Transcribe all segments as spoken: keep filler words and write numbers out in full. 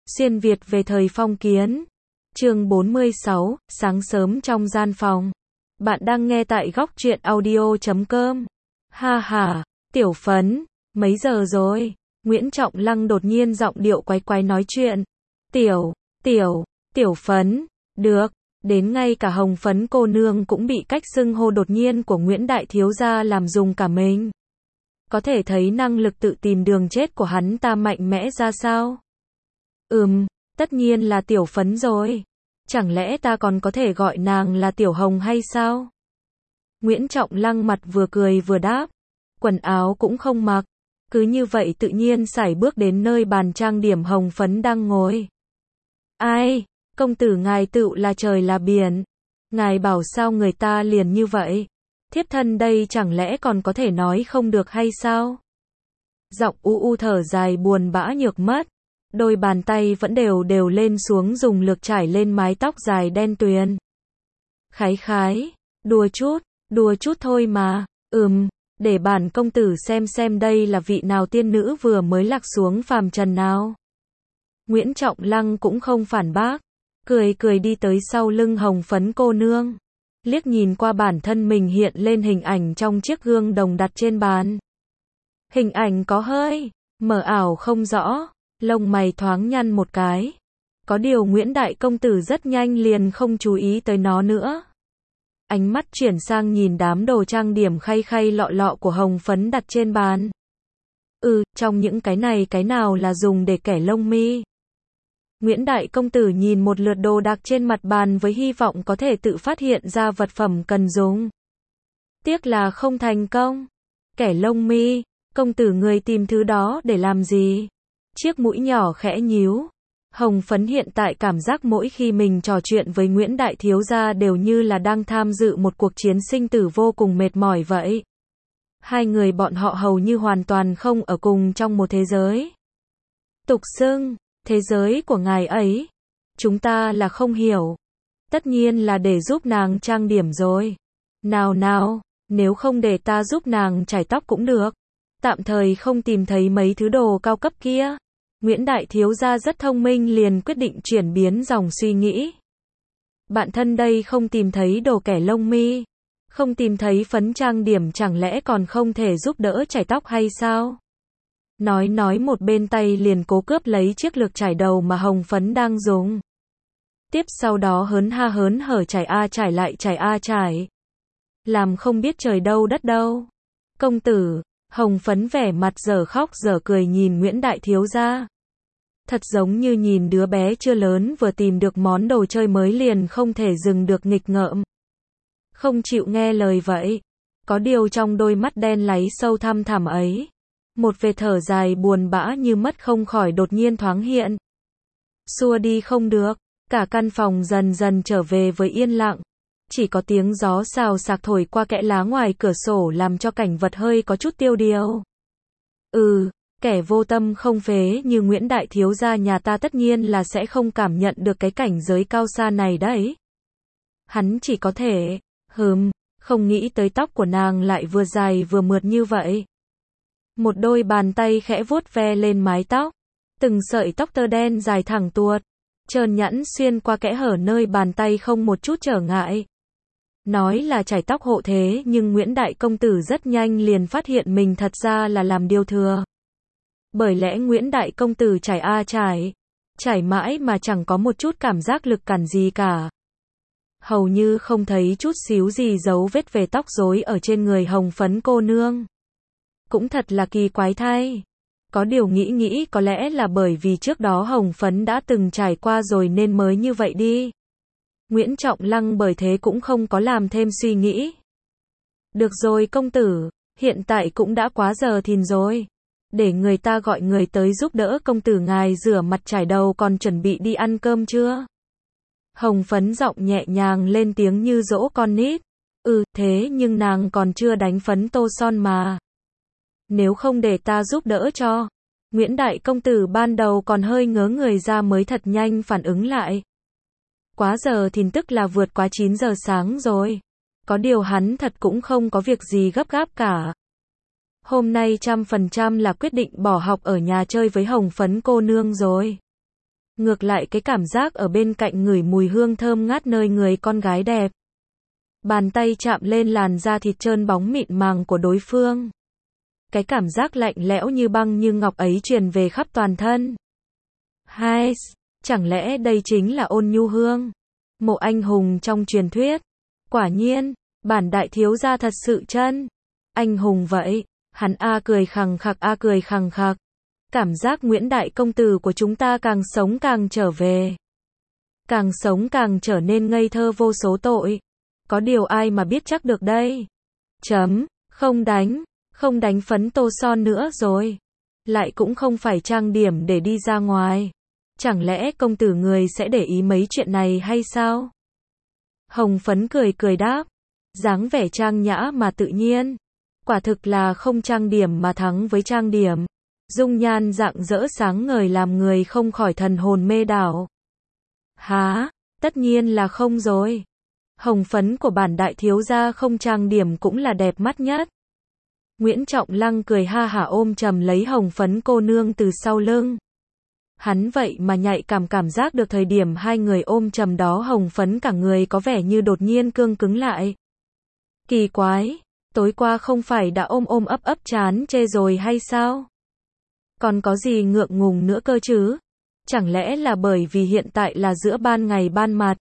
Xuyên Việt về thời phong kiến. Chương bốn mươi sáu, sáng sớm trong gian phòng. Bạn đang nghe tại góc truyện audio chấm com. Ha ha, Tiểu Phấn, mấy giờ rồi? Nguyễn Trọng Lăng đột nhiên giọng điệu quái quái nói chuyện. Tiểu, tiểu, Tiểu Phấn, được. Đến ngay cả Hồng Phấn cô nương cũng bị cách xưng hô đột nhiên của Nguyễn Đại Thiếu Gia làm rùng cả mình. Có thể thấy năng lực tự tìm đường chết của hắn ta mạnh mẽ ra sao? Ừm, tất nhiên là Tiểu Phấn rồi. Chẳng lẽ ta còn có thể gọi nàng là Tiểu Hồng hay sao? Nguyễn Trọng Lăng mặt vừa cười vừa đáp. Quần áo cũng không mặc. Cứ như vậy tự nhiên sải bước đến nơi bàn trang điểm Hồng Phấn đang ngồi. Ai, công tử ngài tựu là trời là biển. Ngài bảo sao người ta liền như vậy? Thiếp thân đây chẳng lẽ còn có thể nói không được hay sao? Giọng u u thở dài buồn bã nhược mất. Đôi bàn tay vẫn đều đều lên xuống dùng lực trải lên mái tóc dài đen tuyền. Khái khái, đùa chút, đùa chút thôi mà, ừm, để bản công tử xem xem đây là vị nào tiên nữ vừa mới lạc xuống phàm trần nào. Nguyễn Trọng Lăng cũng không phản bác, cười cười đi tới sau lưng Hồng Phấn cô nương. Liếc nhìn qua bản thân mình hiện lên hình ảnh trong chiếc gương đồng đặt trên bàn. Hình ảnh có hơi mờ ảo không rõ. Lông mày thoáng nhăn một cái. Có điều Nguyễn Đại Công Tử rất nhanh liền không chú ý tới nó nữa. Ánh mắt chuyển sang nhìn đám đồ trang điểm khay khay lọ lọ của Hồng Phấn đặt trên bàn. Ừ, trong những cái này cái nào là dùng để kẻ lông mi? Nguyễn Đại Công Tử nhìn một lượt đồ đạc trên mặt bàn với hy vọng có thể tự phát hiện ra vật phẩm cần dùng. Tiếc là không thành công. Kẻ lông mi, công tử người tìm thứ đó để làm gì? Chiếc mũi nhỏ khẽ nhíu. Hồng Phấn hiện tại cảm giác mỗi khi mình trò chuyện với Nguyễn Đại Thiếu Gia đều như là đang tham dự một cuộc chiến sinh tử vô cùng mệt mỏi vậy. Hai người bọn họ hầu như hoàn toàn không ở cùng trong một thế giới. Tục xưng, thế giới của ngài ấy. Chúng ta là không hiểu. Tất nhiên là để giúp nàng trang điểm rồi. Nào nào, nếu không để ta giúp nàng chải tóc cũng được. Tạm thời không tìm thấy mấy thứ đồ cao cấp kia. Nguyễn Đại Thiếu Gia rất thông minh liền quyết định chuyển biến dòng suy nghĩ. Bạn thân đây không tìm thấy đồ kẻ lông mi. Không tìm thấy phấn trang điểm chẳng lẽ còn không thể giúp đỡ chải tóc hay sao? Nói nói một bên tay liền cố cướp lấy chiếc lược chải đầu mà Hồng Phấn đang dùng. Tiếp sau đó hớn ha hớn hở chải a chải lại chải a chải. Làm không biết trời đâu đất đâu. Công tử. Hồng Phấn vẻ mặt dở khóc dở cười nhìn Nguyễn Đại Thiếu Gia. Thật giống như nhìn đứa bé chưa lớn vừa tìm được món đồ chơi mới liền không thể dừng được nghịch ngợm. Không chịu nghe lời vậy. Có điều trong đôi mắt đen láy sâu thăm thẳm ấy. Một vệt thở dài buồn bã như mất không khỏi đột nhiên thoáng hiện. Xua đi không được. Cả căn phòng dần dần trở về với yên lặng. Chỉ có tiếng gió xào xạc thổi qua kẽ lá ngoài cửa sổ làm cho cảnh vật hơi có chút tiêu điều. Ừ, kẻ vô tâm không phế như Nguyễn Đại Thiếu Gia nhà ta tất nhiên là sẽ không cảm nhận được cái cảnh giới cao xa này đấy. Hắn chỉ có thể, hừm, không nghĩ tới tóc của nàng lại vừa dài vừa mượt như vậy. Một đôi bàn tay khẽ vuốt ve lên mái tóc. Từng sợi tóc tơ đen dài thẳng tuột. Trơn nhẵn xuyên qua kẽ hở nơi bàn tay không một chút trở ngại. Nói là chải tóc hộ thế nhưng Nguyễn Đại Công Tử rất nhanh liền phát hiện mình thật ra là làm điều thừa. Bởi lẽ Nguyễn Đại Công Tử chải a chải. Chải mãi mà chẳng có một chút cảm giác lực cản gì cả. Hầu như không thấy chút xíu gì dấu vết về tóc rối ở trên người Hồng Phấn cô nương. Cũng thật là kỳ quái thay. Có điều nghĩ nghĩ có lẽ là bởi vì trước đó Hồng Phấn đã từng trải qua rồi nên mới như vậy đi. Nguyễn Trọng Lăng bởi thế cũng không có làm thêm suy nghĩ. Được rồi công tử, hiện tại cũng đã quá giờ thìn rồi. Để người ta gọi người tới giúp đỡ công tử ngài rửa mặt chải đầu còn chuẩn bị đi ăn cơm chưa? Hồng Phấn giọng nhẹ nhàng lên tiếng như dỗ con nít. Ừ, thế nhưng nàng còn chưa đánh phấn tô son mà. Nếu không để ta giúp đỡ cho. Nguyễn Đại Công Tử ban đầu còn hơi ngớ người ra mới thật nhanh phản ứng lại. Quá giờ thìn tức là vượt quá chín giờ sáng rồi. Có điều hắn thật cũng không có việc gì gấp gáp cả. Hôm nay trăm phần trăm là quyết định bỏ học ở nhà chơi với Hồng Phấn cô nương rồi. Ngược lại cái cảm giác ở bên cạnh ngửi mùi hương thơm ngát nơi người con gái đẹp. Bàn tay chạm lên làn da thịt trơn bóng mịn màng của đối phương. Cái cảm giác lạnh lẽo như băng như ngọc ấy truyền về khắp toàn thân. Hai, chẳng lẽ đây chính là Ôn Nhu Hương, một anh hùng trong truyền thuyết? Quả nhiên, bản đại thiếu gia thật sự chân anh hùng vậy. Hắn a cười khằng khặc a cười khằng khặc. Cảm giác Nguyễn đại công tử của chúng ta càng sống càng trở về. Càng sống càng trở nên ngây thơ vô số tội. Có điều ai mà biết chắc được đây. Chấm, không đánh, không đánh phấn tô son nữa rồi. Lại cũng không phải trang điểm để đi ra ngoài. Chẳng lẽ công tử người sẽ để ý mấy chuyện này hay sao? Hồng Phấn cười cười đáp. Dáng vẻ trang nhã mà tự nhiên. Quả thực là không trang điểm mà thắng với trang điểm. Dung nhan rạng rỡ sáng ngời làm người không khỏi thần hồn mê đảo. Hả? Tất nhiên là không rồi. Hồng phấn của bản đại thiếu gia không trang điểm cũng là đẹp mắt nhất. Nguyễn Trọng Lăng cười ha hả ôm chầm lấy hồng phấn cô nương từ sau lưng. Hắn vậy mà nhạy cảm cảm giác được thời điểm hai người ôm chầm đó hồng phấn cả người có vẻ như đột nhiên cương cứng lại. Kỳ quái, tối qua không phải đã ôm ôm ấp ấp chán chê rồi hay sao? Còn có gì ngượng ngùng nữa cơ chứ? Chẳng lẽ là bởi vì hiện tại là giữa ban ngày ban mặt?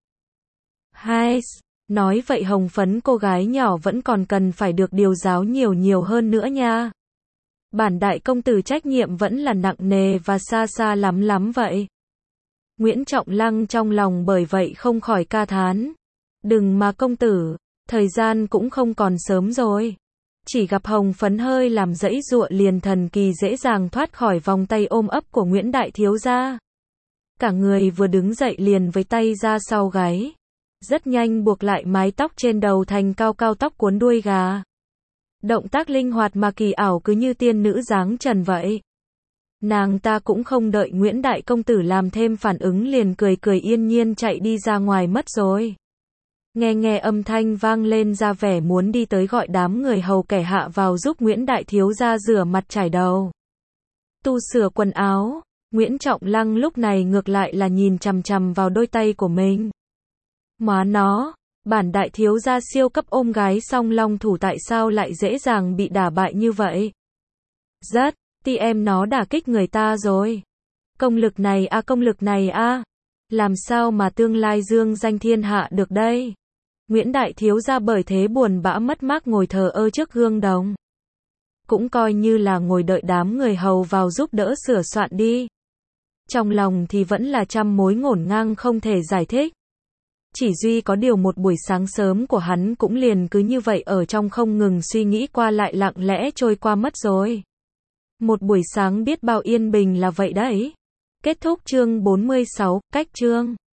Hai, nói vậy hồng phấn cô gái nhỏ vẫn còn cần phải được điều giáo nhiều nhiều hơn nữa nha. Bản đại công tử trách nhiệm vẫn là nặng nề và xa xa lắm lắm vậy. Nguyễn Trọng Lăng trong lòng bởi vậy không khỏi ca thán. Đừng mà công tử, thời gian cũng không còn sớm rồi. Chỉ gặp hồng phấn hơi làm dãy dụa liền thần kỳ dễ dàng thoát khỏi vòng tay ôm ấp của Nguyễn đại thiếu gia. Cả người vừa đứng dậy liền với tay ra sau gáy. Rất nhanh buộc lại mái tóc trên đầu thành cao cao tóc cuốn đuôi gà. Động tác linh hoạt mà kỳ ảo cứ như tiên nữ dáng trần vậy. Nàng ta cũng không đợi Nguyễn đại công tử làm thêm phản ứng liền cười cười yên nhiên chạy đi ra ngoài mất rồi. Nghe nghe âm thanh vang lên ra vẻ muốn đi tới gọi đám người hầu kẻ hạ vào giúp Nguyễn đại thiếu gia rửa mặt chải đầu. Tu sửa quần áo, Nguyễn Trọng Lăng lúc này ngược lại là nhìn chằm chằm vào đôi tay của mình. Má nó, bản đại thiếu gia siêu cấp ôm gái song long thủ tại sao lại dễ dàng bị đả bại như vậy? Rất, ti em nó đả kích người ta rồi. Công lực này a à, công lực này a à. Làm sao mà tương lai dương danh thiên hạ được đây? Nguyễn đại thiếu gia bởi thế buồn bã mất mát ngồi thờ ơ trước gương đồng. Cũng coi như là ngồi đợi đám người hầu vào giúp đỡ sửa soạn đi. Trong lòng thì vẫn là trăm mối ngổn ngang không thể giải thích. Chỉ duy có điều một buổi sáng sớm của hắn cũng liền cứ như vậy ở trong không ngừng suy nghĩ qua lại lặng lẽ trôi qua mất rồi. Một buổi sáng biết bao yên bình là vậy đấy. Kết thúc chương bốn mươi sáu, cách chương.